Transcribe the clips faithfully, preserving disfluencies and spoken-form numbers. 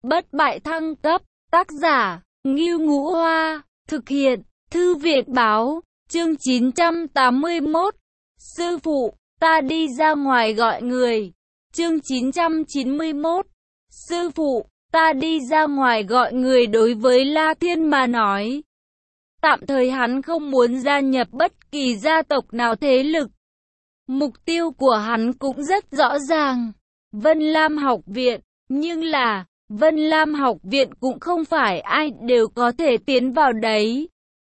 Bất bại thăng cấp, tác giả, Ngưu Ngũ Hoa, thực hiện, Thư viện báo, chương chín trăm tám mươi mốt. Sư phụ, ta đi ra ngoài gọi người. Chương chín trăm chín mươi mốt. Sư phụ, ta đi ra ngoài gọi người. Đối với La Thiên mà nói, tạm thời hắn không muốn gia nhập bất kỳ gia tộc nào thế lực. Mục tiêu của hắn cũng rất rõ ràng, Vân Lam học viện, nhưng là, Vân Lam học viện cũng không phải ai đều có thể tiến vào đấy.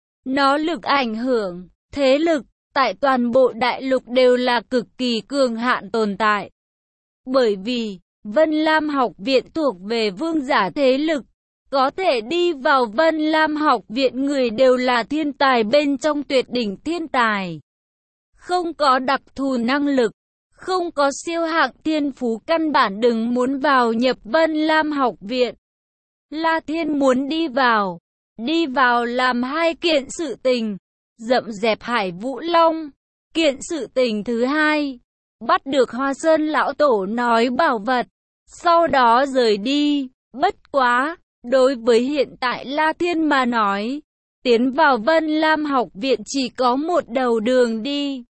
Nó lực ảnh hưởng, thế lực, tại toàn bộ đại lục đều là cực kỳ cường hạn tồn tại. Bởi vì, Vân Lam học viện thuộc về vương giả thế lực, có thể đi vào Vân Lam học viện người đều là thiên tài bên trong tuyệt đỉnh thiên tài. Không có đặc thù năng lực, không có siêu hạng thiên phú căn bản đừng muốn vào nhập Vân Lam học viện. La Thiên muốn đi vào, đi vào làm hai kiện sự tình, dậm dẹp Hải Vũ Long. Kiện sự tình thứ hai, bắt được Hoa Sơn lão tổ nói bảo vật, sau đó rời đi. Bất quá, đối với hiện tại La Thiên mà nói, tiến vào Vân Lam học viện chỉ có một đầu đường đi.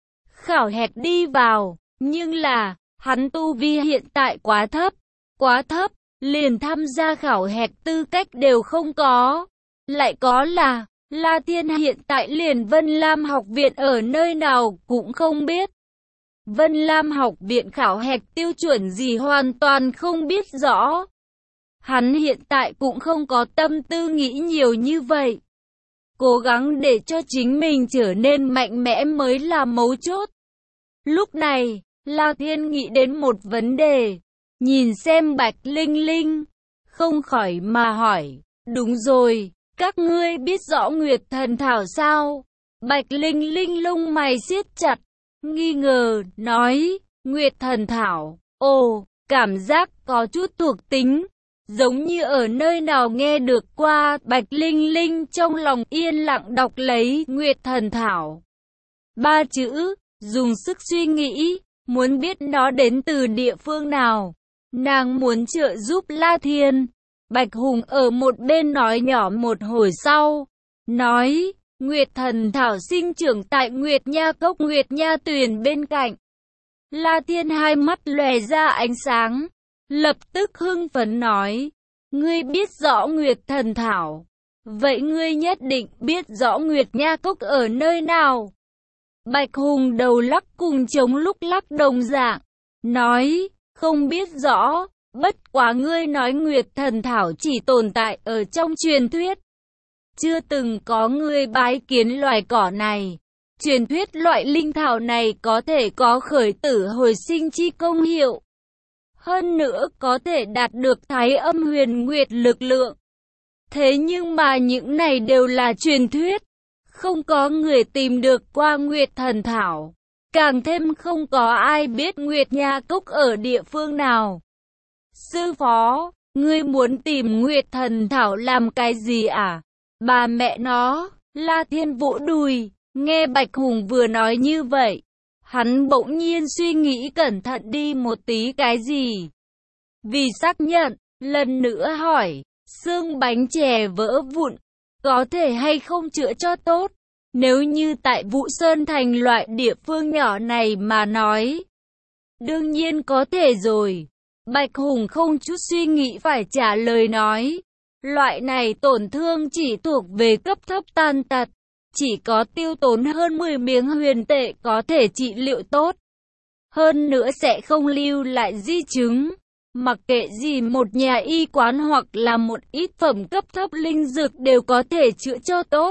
Khảo hạch đi vào, nhưng là, hắn tu vi hiện tại quá thấp, quá thấp, liền tham gia khảo hạch tư cách đều không có. Lại có là, La Thiên hiện tại liền Vân Lam học viện ở nơi nào cũng không biết. Vân Lam học viện khảo hạch tiêu chuẩn gì hoàn toàn không biết rõ. Hắn hiện tại cũng không có tâm tư nghĩ nhiều như vậy. Cố gắng để cho chính mình trở nên mạnh mẽ mới là mấu chốt. Lúc này, La Thiên nghĩ đến một vấn đề, nhìn xem Bạch Linh Linh, không khỏi mà hỏi, đúng rồi, các ngươi biết rõ Nguyệt Thần Thảo sao? Bạch Linh Linh lông mày siết chặt, nghi ngờ, nói, Nguyệt Thần Thảo, ồ, cảm giác có chút thuộc tính, giống như ở nơi nào nghe được qua. Bạch Linh Linh trong lòng yên lặng đọc lấy Nguyệt Thần Thảo ba chữ, dùng sức suy nghĩ, muốn biết nó đến từ địa phương nào. Nàng muốn trợ giúp La Thiên. Bạch Hùng ở một bên nói nhỏ một hồi sau, nói, Nguyệt Thần Thảo sinh trưởng tại Nguyệt Nha Cốc Nguyệt Nha Tuyền bên cạnh. La Thiên hai mắt lòe ra ánh sáng, lập tức hưng phấn nói, ngươi biết rõ Nguyệt Thần Thảo, vậy ngươi nhất định biết rõ Nguyệt Nha Cốc ở nơi nào. Bạch Hùng đầu lắc cùng chống lúc lắc đồng dạng, nói, không biết rõ, bất quá ngươi nói Nguyệt Thần Thảo chỉ tồn tại ở trong truyền thuyết. Chưa từng có người bái kiến loài cỏ này. Truyền thuyết loại linh thảo này có thể có khởi tử hồi sinh chi công hiệu. Hơn nữa có thể đạt được Thái Âm Huyền Nguyệt lực lượng. Thế nhưng mà những này đều là truyền thuyết. Không có người tìm được qua Nguyệt Thần Thảo. Càng thêm không có ai biết Nguyệt Nha Cốc ở địa phương nào. Sư phó, ngươi muốn tìm Nguyệt Thần Thảo làm cái gì à? Bà mẹ nó, La Thiên vỗ đùi, nghe Bạch Hùng vừa nói như vậy. Hắn bỗng nhiên suy nghĩ cẩn thận đi một tí cái gì. Vì xác nhận, lần nữa hỏi, xương bánh chè vỡ vụn, có thể hay không chữa cho tốt? Nếu như tại Vũ Sơn Thành loại địa phương nhỏ này mà nói, đương nhiên có thể rồi. Bạch Hùng không chút suy nghĩ phải trả lời nói, loại này tổn thương chỉ thuộc về cấp thấp tàn tật, chỉ có tiêu tốn hơn mười miếng huyền tệ có thể trị liệu tốt. Hơn nữa sẽ không lưu lại di chứng, mặc kệ gì một nhà y quán hoặc là một ít phẩm cấp thấp linh dược đều có thể chữa cho tốt.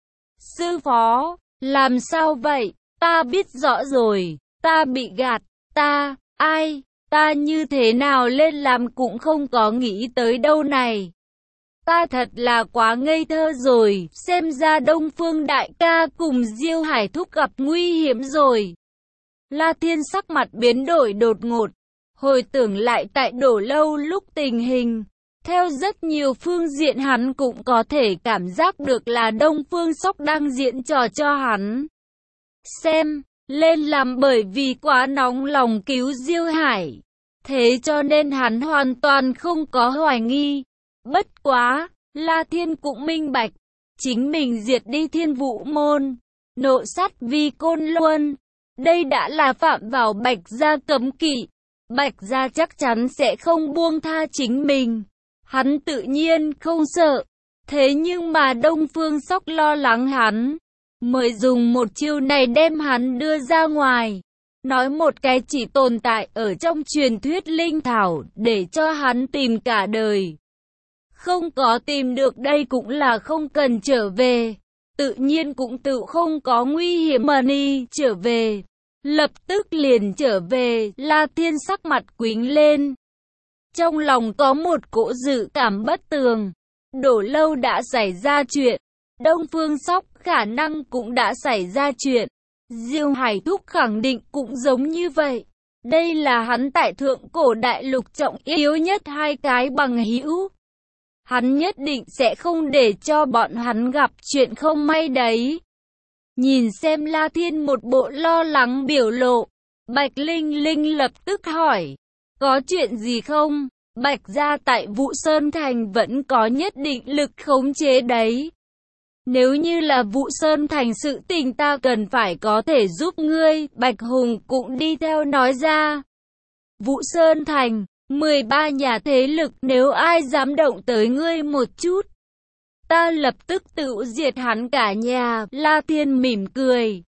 Sư phó, làm sao vậy? Ta biết rõ rồi, ta bị gạt, ta, ai, ta như thế nào lên làm cũng không có nghĩ tới đâu này. Ta thật là quá ngây thơ rồi, xem ra Đông Phương đại ca cùng Diêu Hải Thúc gặp nguy hiểm rồi. La Thiên sắc mặt biến đổi đột ngột, hồi tưởng lại tại Đổ Lâu lúc tình hình. Theo rất nhiều phương diện hắn cũng có thể cảm giác được là Đông Phương Sóc đang diễn trò cho hắn xem, lên làm bởi vì quá nóng lòng cứu Diêu Hải. thế cho nên hắn hoàn toàn không có hoài nghi. Bất quá, La Thiên cũng minh bạch, chính mình diệt đi Thiên Vũ môn, nộ sát Vi Côn Luân, đây đã là phạm vào Bạch gia cấm kỵ. Bạch gia chắc chắn sẽ không buông tha chính mình. Hắn tự nhiên không sợ. Thế nhưng mà Đông Phương Sóc lo lắng hắn, mới dùng một chiêu này đem hắn đưa ra ngoài. Nói một cái chỉ tồn tại ở trong truyền thuyết linh thảo để cho hắn tìm cả đời. Không có tìm được đây cũng là không cần trở về. Tự nhiên cũng tự không có nguy hiểm mà đi trở về. Lập tức liền trở về, La Thiên sắc mặt quĩnh lên. Trong lòng có một cỗ dự cảm bất tường. Đổ lâu đã xảy ra chuyện. Đông Phương Sóc khả năng cũng đã xảy ra chuyện. Diêu Hải Thúc khẳng định cũng giống như vậy. Đây là hắn tại thượng cổ đại lục trọng yếu nhất hai cái bằng hữu. Hắn nhất định sẽ không để cho bọn hắn gặp chuyện không may đấy. Nhìn xem La Thiên một bộ lo lắng biểu lộ, Bạch Linh Linh lập tức hỏi, có chuyện gì không? Bạch gia tại Vũ Sơn Thành vẫn có nhất định lực khống chế đấy. Nếu như là Vũ Sơn Thành sự tình ta cần phải có thể giúp ngươi, Bạch Hùng cũng đi theo nói ra. Vũ Sơn Thành, mười ba nhà thế lực, nếu ai dám động tới ngươi một chút, ta lập tức tự diệt hắn cả nhà. La Thiên mỉm cười,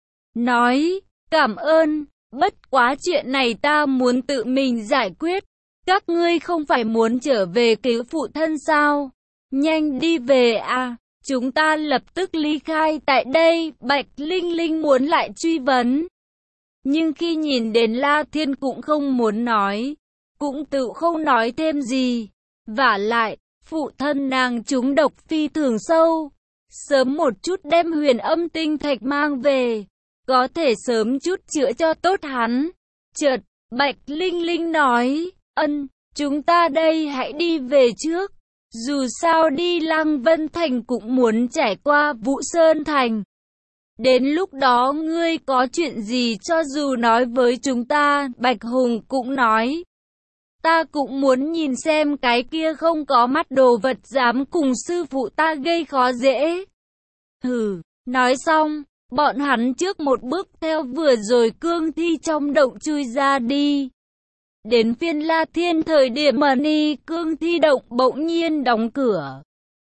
nói, cảm ơn, bất quá chuyện này ta muốn tự mình giải quyết. Các ngươi không phải muốn trở về cứu phụ thân sao? Nhanh đi về à, chúng ta lập tức ly khai tại đây. Bạch Linh Linh muốn lại truy vấn. Nhưng khi nhìn đến La Thiên cũng không muốn nói, cũng tự không nói thêm gì. Vả lại, phụ thân nàng trúng độc phi thường sâu. Sớm một chút đem huyền âm tinh thạch mang về, có thể sớm chút chữa cho tốt hắn. Chợt, Bạch Linh Linh nói, ân, chúng ta đây hãy đi về trước. Dù sao đi Lăng Vân Thành cũng muốn trải qua Vũ Sơn Thành. Đến lúc đó ngươi có chuyện gì cho dù nói với chúng ta. Bạch Hùng cũng nói, ta cũng muốn nhìn xem cái kia không có mắt đồ vật dám cùng sư phụ ta gây khó dễ. Hừ, nói xong, bọn hắn trước một bước theo vừa rồi cương thi trong động chui ra đi. Đến phiên La Thiên thời điểm mà ni cương thi động bỗng nhiên đóng cửa.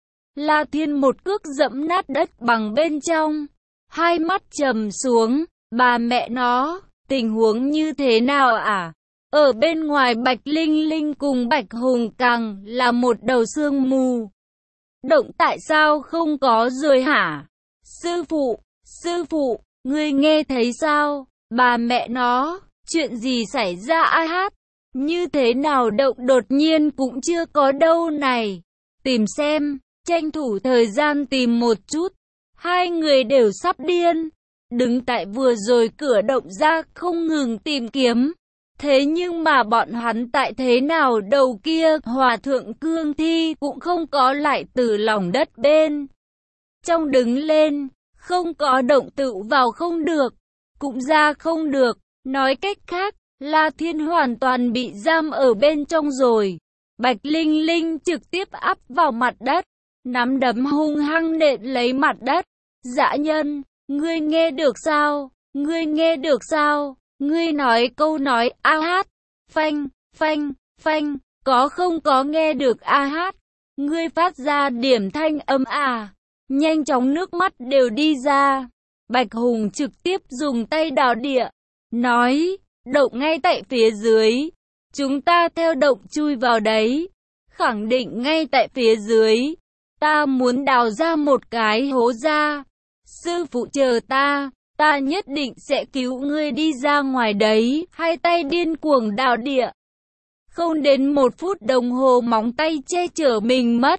La Thiên một cước dẫm nát đất bằng bên trong, hai mắt trầm xuống, bà mẹ nó, tình huống như thế nào à? Ở bên ngoài Bạch Linh Linh cùng Bạch Hùng càng là một đầu sương mù. Động tại sao không có rồi hả? Sư phụ, sư phụ, ngươi nghe thấy sao? Bà mẹ nó, chuyện gì xảy ra ai hát? Như thế nào động đột nhiên cũng chưa có đâu này. Tìm xem, tranh thủ thời gian tìm một chút. Hai người đều sắp điên. Đứng tại vừa rồi cửa động ra không ngừng tìm kiếm. Thế nhưng mà bọn hắn tại thế nào đầu kia, hòa thượng cương thi cũng không có lại từ lòng đất bên trong đứng lên. Không có động tự vào không được, cũng ra không được. Nói cách khác, La Thiên hoàn toàn bị giam ở bên trong rồi. Bạch Linh Linh trực tiếp áp vào mặt đất, nắm đấm hung hăng nện lấy mặt đất. Dã nhân, ngươi nghe được sao? Ngươi nghe được sao? Ngươi nói câu nói a hát. Phanh, phanh, phanh, có không có nghe được a hát? Ngươi phát ra điểm thanh âm à? Nhanh chóng nước mắt đều đi ra. Bạch Hùng trực tiếp dùng tay đào địa, nói, động ngay tại phía dưới. Chúng ta theo động chui vào đấy. Khẳng định ngay tại phía dưới. Ta muốn đào ra một cái hố ra. Sư phụ chờ ta, ta nhất định sẽ cứu ngươi đi ra ngoài đấy. Hai tay điên cuồng đào địa. Không đến một phút đồng hồ móng tay che chở mình mất.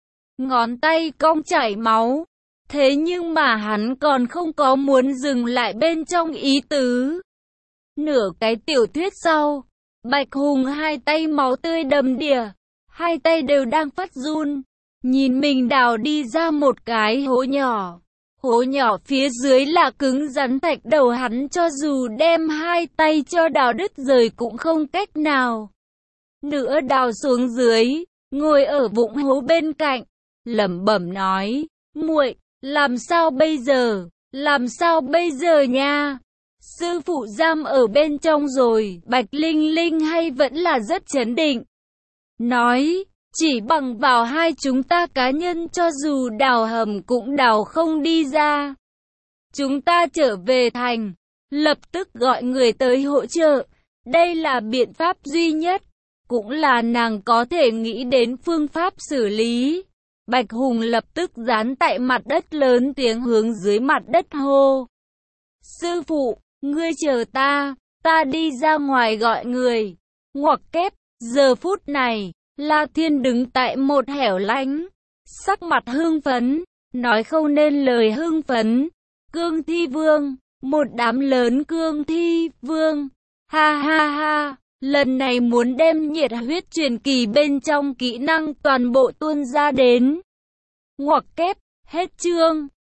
Ngón tay cong chảy máu. Thế nhưng mà hắn còn không có muốn dừng lại bên trong ý tứ. Nửa cái tiểu thuyết sau, Bạch Hùng hai tay máu tươi đầm đìa, hai tay đều đang phát run, nhìn mình đào đi ra một cái hố nhỏ. Hố nhỏ phía dưới là cứng rắn thạch đầu, hắn cho dù đem hai tay cho đào đứt rời cũng không cách nào. nữa đào xuống dưới, ngồi ở vũng hố bên cạnh, lẩm bẩm nói, muội, làm sao bây giờ, làm sao bây giờ nha? Sư phụ giam ở bên trong rồi, Bạch Linh Linh hay vẫn là rất trấn định. Nói, chỉ bằng vào hai chúng ta cá nhân cho dù đào hầm cũng đào không đi ra. Chúng ta trở về thành, lập tức gọi người tới hỗ trợ. Đây là biện pháp duy nhất, cũng là nàng có thể nghĩ đến phương pháp xử lý. Bạch Hùng lập tức dán tại mặt đất lớn tiếng hướng dưới mặt đất hô. Sư phụ, ngươi chờ ta, ta đi ra ngoài gọi người. Ngoặc kép, giờ phút này, La Thiên đứng tại một hẻo lánh, sắc mặt hưng phấn, nói không nên lời hưng phấn. Cương Thi Vương, một đám lớn Cương Thi Vương, ha ha ha, lần này muốn đem nhiệt huyết truyền kỳ bên trong kỹ năng toàn bộ tuôn ra đến. Ngoặc kép, hết chương.